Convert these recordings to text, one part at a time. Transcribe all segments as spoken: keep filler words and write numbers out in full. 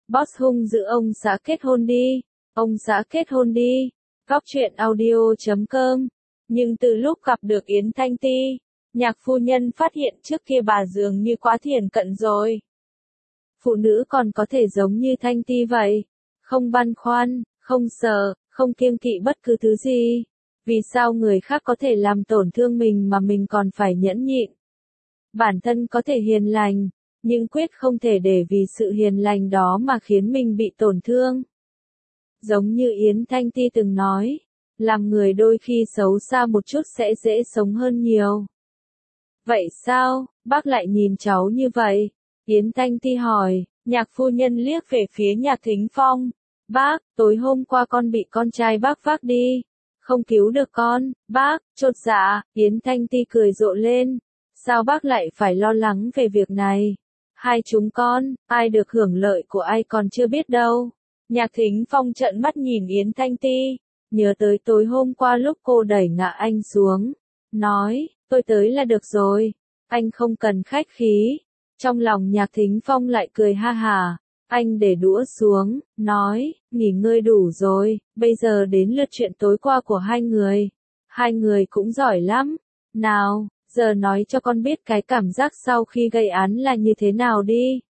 Boss hung dữ ông xã kết hôn đi, ông xã kết hôn đi, góc truyện audio chấm com. Nhưng từ lúc gặp được Yến Thanh Ti, nhạc phu nhân phát hiện trước kia bà dường như quá thiển cận rồi. Phụ nữ còn có thể giống như Thanh Ti vậy, không băn khoăn, không sợ, không kiêng kỵ bất cứ thứ gì. Vì sao người khác có thể làm tổn thương mình mà mình còn phải nhẫn nhịn? Bản thân có thể hiền lành, nhưng quyết không thể để vì sự hiền lành đó mà khiến mình bị tổn thương. Giống như Yến Thanh Ti từng nói, làm người đôi khi xấu xa một chút sẽ dễ sống hơn nhiều. Vậy sao, bác lại nhìn cháu như vậy? Yến Thanh Ti hỏi, nhạc phu nhân liếc về phía Nhạc Thính Phong. Bác, tối hôm qua con bị con trai bác vác đi, không cứu được con, bác, chột dạ. Yến Thanh Ti cười rộ lên. Sao bác lại phải lo lắng về việc này? Hai chúng con, ai được hưởng lợi của ai còn chưa biết đâu. Nhạc Thính Phong trợn mắt nhìn Yến Thanh Ti, nhớ tới tối hôm qua lúc cô đẩy ngã anh xuống, nói, tôi tới là được rồi, anh không cần khách khí. Trong lòng Nhạc Thính Phong lại cười ha hà, anh để đũa xuống, nói, nghỉ ngơi đủ rồi, bây giờ đến lượt chuyện tối qua của hai người. Hai người cũng giỏi lắm, nào, giờ nói cho con biết cái cảm giác sau khi gây án là như thế nào đi.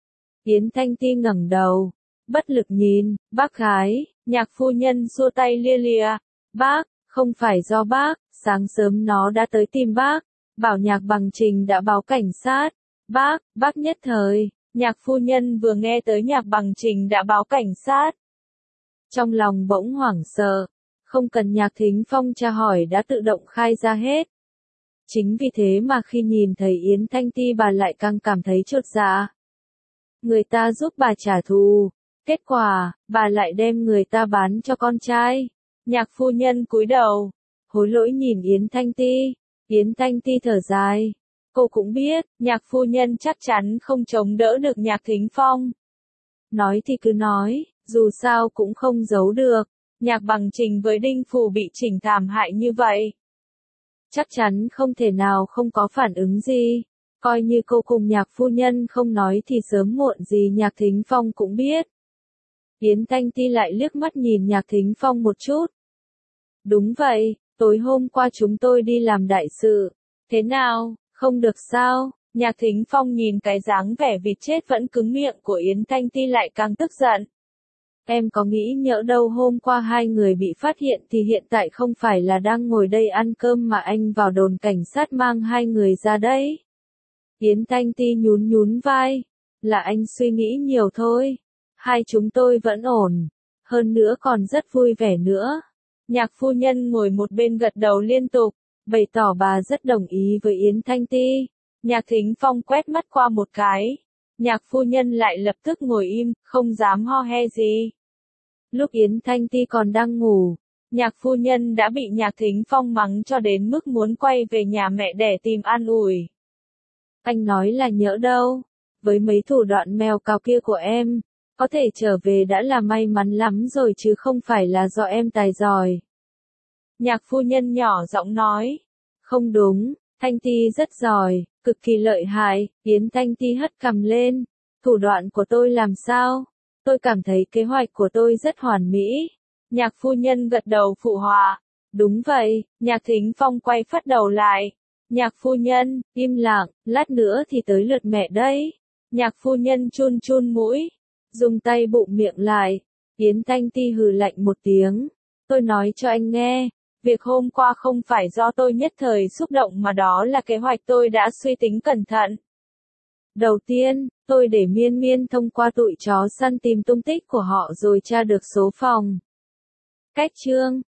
Yến Thanh Ti ngẩng đầu, bất lực nhìn, bác gái, nhạc phu nhân xua tay lia lịa, bác, không phải do bác, sáng sớm nó đã tới tìm bác, bảo Nhạc Bằng Trình đã báo cảnh sát, bác, bác nhất thời, nhạc phu nhân vừa nghe tới Nhạc Bằng Trình đã báo cảnh sát. Trong lòng bỗng hoảng sợ, không cần Nhạc Thính Phong tra hỏi đã tự động khai ra hết. Chính vì thế mà khi nhìn thấy Yến Thanh Ti bà lại càng cảm thấy chột dạ. Người ta giúp bà trả thù, kết quả, bà lại đem người ta bán cho con trai. Nhạc phu nhân cúi đầu, hối lỗi nhìn Yến Thanh Ti. Yến Thanh Ti thở dài. Cô cũng biết, nhạc phu nhân chắc chắn không chống đỡ được Nhạc Thính Phong. Nói thì cứ nói, dù sao cũng không giấu được. Nhạc Bằng Trình với Đinh Phủ bị chỉnh thảm hại như vậy, chắc chắn không thể nào không có phản ứng gì. Coi như cô cùng nhạc phu nhân không nói thì sớm muộn gì Nhạc Thính Phong cũng biết. Yến Thanh Ti lại liếc mắt nhìn Nhạc Thính Phong một chút. Đúng vậy, tối hôm qua chúng tôi đi làm đại sự. Thế nào, không được sao? Nhạc Thính Phong nhìn cái dáng vẻ vịt chết vẫn cứng miệng của Yến Thanh Ti lại càng tức giận. Em có nghĩ nhỡ đâu hôm qua hai người bị phát hiện thì hiện tại không phải là đang ngồi đây ăn cơm mà anh vào đồn cảnh sát mang hai người ra đấy. Yến Thanh Ti nhún nhún vai. Là anh suy nghĩ nhiều thôi. Hai chúng tôi vẫn ổn. Hơn nữa còn rất vui vẻ nữa. Nhạc phu nhân ngồi một bên gật đầu liên tục, bày tỏ bà rất đồng ý với Yến Thanh Ti. Nhạc Thính Phong quét mắt qua một cái. Nhạc phu nhân lại lập tức ngồi im, không dám ho he gì. Lúc Yến Thanh Ti còn đang ngủ, nhạc phu nhân đã bị Nhạc Thính Phong mắng cho đến mức muốn quay về nhà mẹ đẻ tìm an ủi. Anh nói là nhỡ đâu, với mấy thủ đoạn mèo cào kia của em, có thể trở về đã là may mắn lắm rồi chứ không phải là do em tài giỏi. Nhạc phu nhân nhỏ giọng nói, không đúng, Thanh Ti rất giỏi, cực kỳ lợi hại. Yến Thanh Ti hất cằm lên, thủ đoạn của tôi làm sao? Tôi cảm thấy kế hoạch của tôi rất hoàn mỹ. Nhạc phu nhân gật đầu phụ họa. Đúng vậy. Nhạc Thính Phong quay phắt đầu lại. Nhạc phu nhân, im lặng, lát nữa thì tới lượt mẹ đấy. Nhạc phu nhân chun chun mũi, dùng tay bụng miệng lại. Yến Thanh Ti hừ lạnh một tiếng. Tôi nói cho anh nghe, việc hôm qua không phải do tôi nhất thời xúc động mà đó là kế hoạch tôi đã suy tính cẩn thận. Đầu tiên, tôi để Miên Miên thông qua tụi chó săn tìm tung tích của họ rồi tra được số phòng. Cách chương